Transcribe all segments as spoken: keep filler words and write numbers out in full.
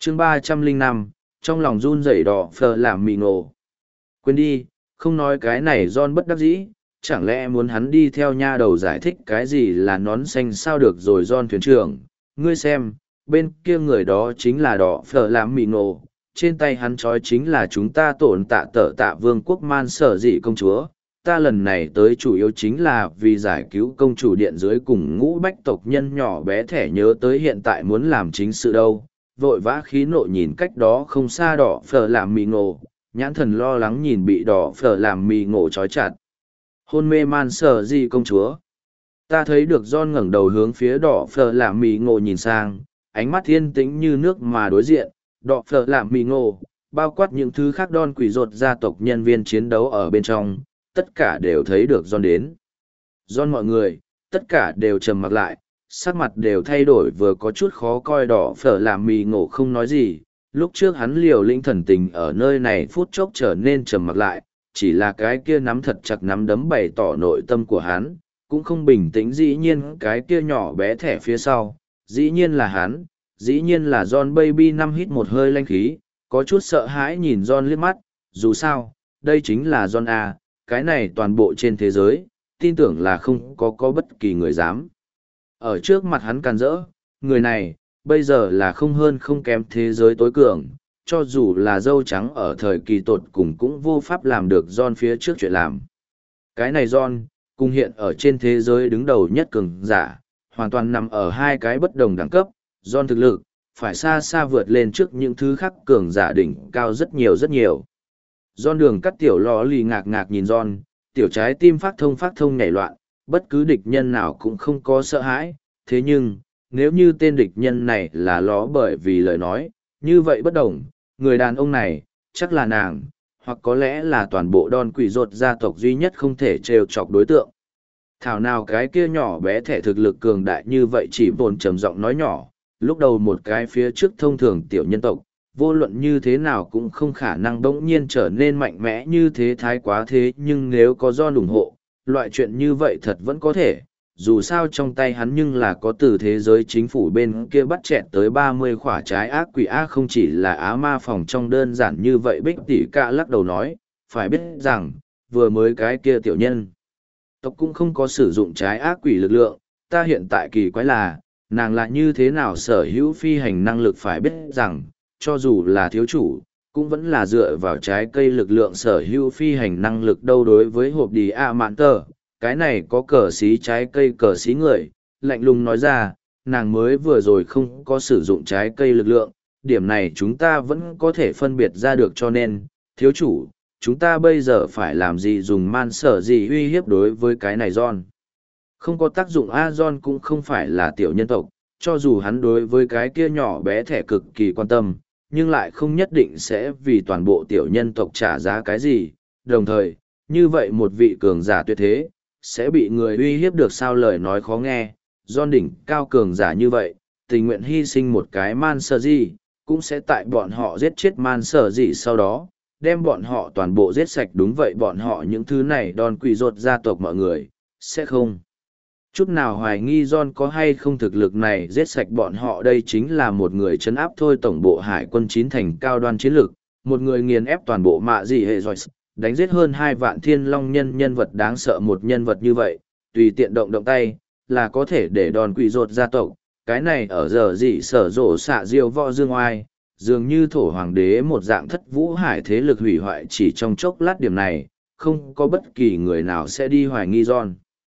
chương ba trăm lẻ năm, trong lòng run rẩy đỏ phờ làm mì ngộ. Quên đi, không nói cái này John bất đắc dĩ, chẳng lẽ muốn hắn đi theo nha đầu giải thích cái gì là nón xanh sao được rồi John thuyền trưởng, ngươi xem, bên kia người đó chính là đỏ phờ làm mì ngộ, trên tay hắn trói chính là chúng ta tổn tạ tở tạ vương quốc man sở dị công chúa. Ta lần này tới chủ yếu chính là vì giải cứu công chủ điện dưới cùng ngũ bách tộc nhân nhỏ bé thẻ nhớ tới hiện tại muốn làm chính sự đâu. Vội vã khí nộ nhìn cách đó không xa đỏ phở làm mì ngộ, nhãn thần lo lắng nhìn bị đỏ phở làm mì ngộ trói chặt. Hôn mê man sở gì công chúa. Ta thấy được John ngẩng đầu hướng phía đỏ phở làm mì ngộ nhìn sang, ánh mắt thiên tĩnh như nước mà đối diện, đỏ phở làm mì ngộ, bao quát những thứ khác đon quỷ rột gia tộc nhân viên chiến đấu ở bên trong. Tất cả đều thấy được John đến. John mọi người, tất cả đều trầm mặc lại, sắc mặt đều thay đổi vừa có chút khó coi đỏ phở làm mì ngộ không nói gì. Lúc trước hắn liều lĩnh thần tình ở nơi này phút chốc trở nên trầm mặc lại, chỉ là cái kia nắm thật chặt nắm đấm bày tỏ nội tâm của hắn, cũng không bình tĩnh dĩ nhiên cái kia nhỏ bé thẻ phía sau, dĩ nhiên là hắn, dĩ nhiên là John baby năm hít một hơi lanh khí, có chút sợ hãi nhìn John liếc mắt, dù sao, đây chính là John A. Cái này toàn bộ trên thế giới, tin tưởng là không có có bất kỳ người dám. Ở trước mặt hắn càn rỡ, người này, bây giờ là không hơn không kém thế giới tối cường, cho dù là dâu trắng ở thời kỳ tột cùng cũng vô pháp làm được John phía trước chuyện làm. Cái này John, cùng hiện ở trên thế giới đứng đầu nhất cường giả, hoàn toàn nằm ở hai cái bất đồng đẳng cấp, John thực lực, phải xa xa vượt lên trước những thứ khác cường giả đỉnh cao rất nhiều rất nhiều. John đường cắt tiểu lò lì ngạc ngạc nhìn John, tiểu trái tim phát thông phát thông nhảy loạn, bất cứ địch nhân nào cũng không có sợ hãi, thế nhưng, nếu như tên địch nhân này là ló bởi vì lời nói, như vậy bất đồng, người đàn ông này, chắc là nàng, hoặc có lẽ là toàn bộ đòn quỷ rột gia tộc duy nhất không thể trêu chọc đối tượng. Thảo nào cái kia nhỏ bé thẻ thực lực cường đại như vậy chỉ bồn trầm giọng nói nhỏ, lúc đầu một cái phía trước thông thường tiểu nhân tộc, vô luận như thế nào cũng không khả năng bỗng nhiên trở nên mạnh mẽ như thế thái quá thế nhưng nếu có John ủng hộ, loại chuyện như vậy thật vẫn có thể, dù sao trong tay hắn nhưng là có từ thế giới chính phủ bên kia bắt chẹt tới ba mươi khỏa trái ác quỷ ác không chỉ là á ma phòng trong đơn giản như vậy bích tỷ cả lắc đầu nói, phải biết rằng, vừa mới cái kia tiểu nhân. Tộc cũng không có sử dụng trái ác quỷ lực lượng, ta hiện tại kỳ quái là, nàng là như thế nào sở hữu phi hành năng lực phải biết rằng, cho dù là thiếu chủ, cũng vẫn là dựa vào trái cây lực lượng sở hữu phi hành năng lực đâu đối với hộp đi a mạn tờ. Cái này có cờ xí trái cây cờ xí người, lạnh lùng nói ra, nàng mới vừa rồi không có sử dụng trái cây lực lượng, điểm này chúng ta vẫn có thể phân biệt ra được cho nên, thiếu chủ, chúng ta bây giờ phải làm gì dùng man sở gì uy hiếp đối với cái này John. Không có tác dụng A John cũng không phải là tiểu nhân tộc, cho dù hắn đối với cái kia nhỏ bé thẻ cực kỳ quan tâm, nhưng lại không nhất định sẽ vì toàn bộ tiểu nhân tộc trả giá cái gì, đồng thời, như vậy một vị cường giả tuyệt thế, sẽ bị người uy hiếp được sao lời nói khó nghe, John đỉnh cao cường giả như vậy, tình nguyện hy sinh một cái man sở gì, cũng sẽ tại bọn họ giết chết man sở gì sau đó, đem bọn họ toàn bộ giết sạch đúng vậy bọn họ những thứ này đòn quỷ rột gia tộc mọi người, sẽ không. Chút nào hoài nghi John có hay không thực lực này giết sạch bọn họ đây chính là một người chấn áp thôi tổng bộ hải quân chín thành cao đoan chiến lược, một người nghiền ép toàn bộ mạ gì hệ rồi, đánh giết hơn hai vạn thiên long nhân nhân vật đáng sợ một nhân vật như vậy, tùy tiện động động tay, là có thể để đòn quỷ rột gia tộc, cái này ở giờ gì sở rộ xạ diêu võ dương oai, dường như thổ hoàng đế một dạng thất vũ hải thế lực hủy hoại chỉ trong chốc lát điểm này, không có bất kỳ người nào sẽ đi hoài nghi John.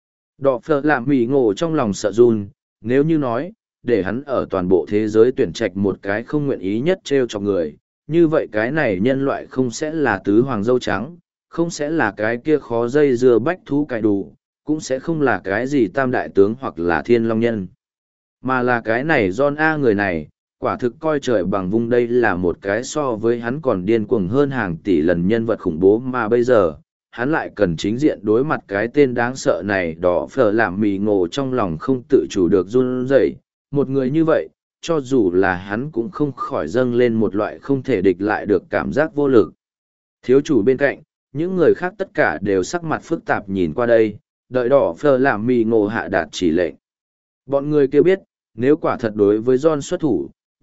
Đọ phở làm mỉ ngộ trong lòng sợ run, nếu như nói, để hắn ở toàn bộ thế giới tuyển trạch một cái không nguyện ý nhất treo cho người, như vậy cái này nhân loại không sẽ là tứ hoàng dâu trắng, không sẽ là cái kia khó dây dưa bách thú cải đủ, cũng sẽ không là cái gì tam đại tướng hoặc là thiên long nhân. Mà là cái này John A người này, quả thực coi trời bằng vung đây là một cái so với hắn còn điên cuồng hơn hàng tỷ lần nhân vật khủng bố mà bây giờ, hắn lại cần chính diện đối mặt cái tên đáng sợ này đỏ phở làm mì ngộ trong lòng không tự chủ được run rẩy. Một người như vậy, cho dù là hắn cũng không khỏi dâng lên một loại không thể địch lại được cảm giác vô lực. Thiếu chủ bên cạnh, những người khác tất cả đều sắc mặt phức tạp nhìn qua đây, đợi đỏ phở làm mì ngộ hạ đạt chỉ lệnh. Bọn người kia biết, nếu quả thật đối với John xuất thủ,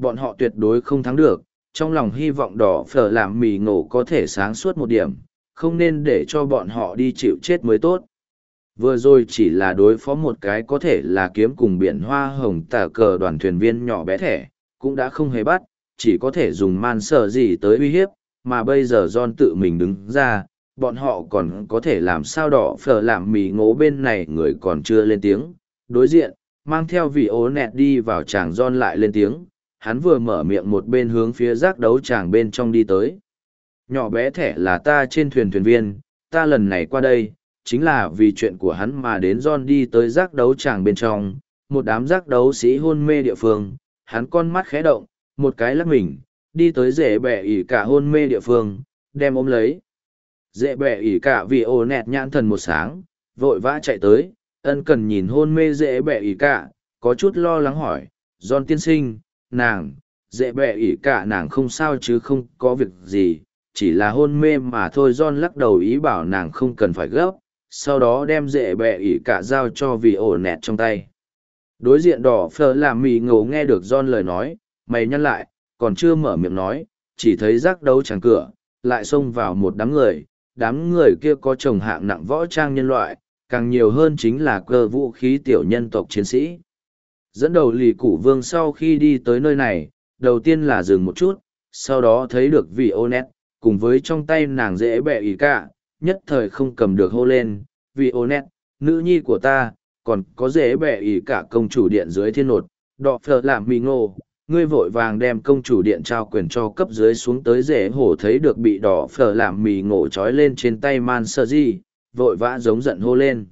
bọn họ tuyệt đối không thắng được, trong lòng hy vọng đỏ phở làm mì ngộ có thể sáng suốt một điểm, không nên để cho bọn họ đi chịu chết mới tốt. Vừa rồi chỉ là đối phó một cái có thể là kiếm cùng biển hoa hồng tả cờ đoàn thuyền viên nhỏ bé thẻ, cũng đã không hề bắt, chỉ có thể dùng man sở gì tới uy hiếp, mà bây giờ John tự mình đứng ra, bọn họ còn có thể làm sao đỏ phở làm mì ngố bên này người còn chưa lên tiếng. Đối diện, mang theo vị ố nẹt đi vào chàng John lại lên tiếng, hắn vừa mở miệng một bên hướng phía giác đấu chàng bên trong đi tới. Nhỏ bé thẻ là ta trên thuyền thuyền viên, ta lần này qua đây, chính là vì chuyện của hắn mà đến John đi tới giác đấu chàng bên trong, một đám giác đấu sĩ hôn mê địa phương, hắn con mắt khẽ động, một cái lắc mình, đi tới dễ bẻ ỉ cả hôn mê địa phương, đem ôm lấy. Dễ bẻ ỉ cả vì ồ nẹt nhãn thần một sáng, vội vã chạy tới, ân cần nhìn hôn mê dễ bẻ ỉ cả, có chút lo lắng hỏi, John tiên sinh, nàng, dễ bẻ ỉ cả nàng không sao chứ không có việc gì, chỉ là hôn mê mà thôi. John lắc đầu ý bảo nàng không cần phải gấp, sau đó đem dễ bẻ ỉ cả giao cho vì ổ nẹt trong tay. Đối diện đỏ phở làm mì ngầu nghe được John lời nói, mày nhăn lại, còn chưa mở miệng nói, chỉ thấy giác đấu chẳng cửa, lại xông vào một đám người, đám người kia có chồng hạng nặng võ trang nhân loại, càng nhiều hơn chính là cơ vũ khí tiểu nhân tộc chiến sĩ. Dẫn đầu lì củ vương sau khi đi tới nơi này, đầu tiên là dừng một chút, sau đó thấy được vị ô nét, cùng với trong tay nàng dễ bẹ ý cả, nhất thời không cầm được hô lên, vị ô nét, nữ nhi của ta, còn có dễ bẹ ý cả công chủ điện dưới thiên nột, đọ phở làm mì ngô. Ngươi vội vàng đem công chủ điện trao quyền cho cấp dưới xuống tới rể hổ thấy được bị đỏ phở làm mì ngộ trói lên trên tay man sơ di, vội vã giống giận hô lên.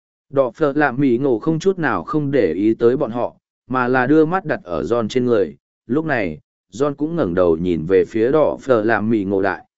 Đỏ phở làm mì ngộ không chút nào không để ý tới bọn họ, mà là đưa mắt đặt ở John trên người. Lúc này, John cũng ngẩng đầu nhìn về phía đỏ phở làm mì ngộ đại.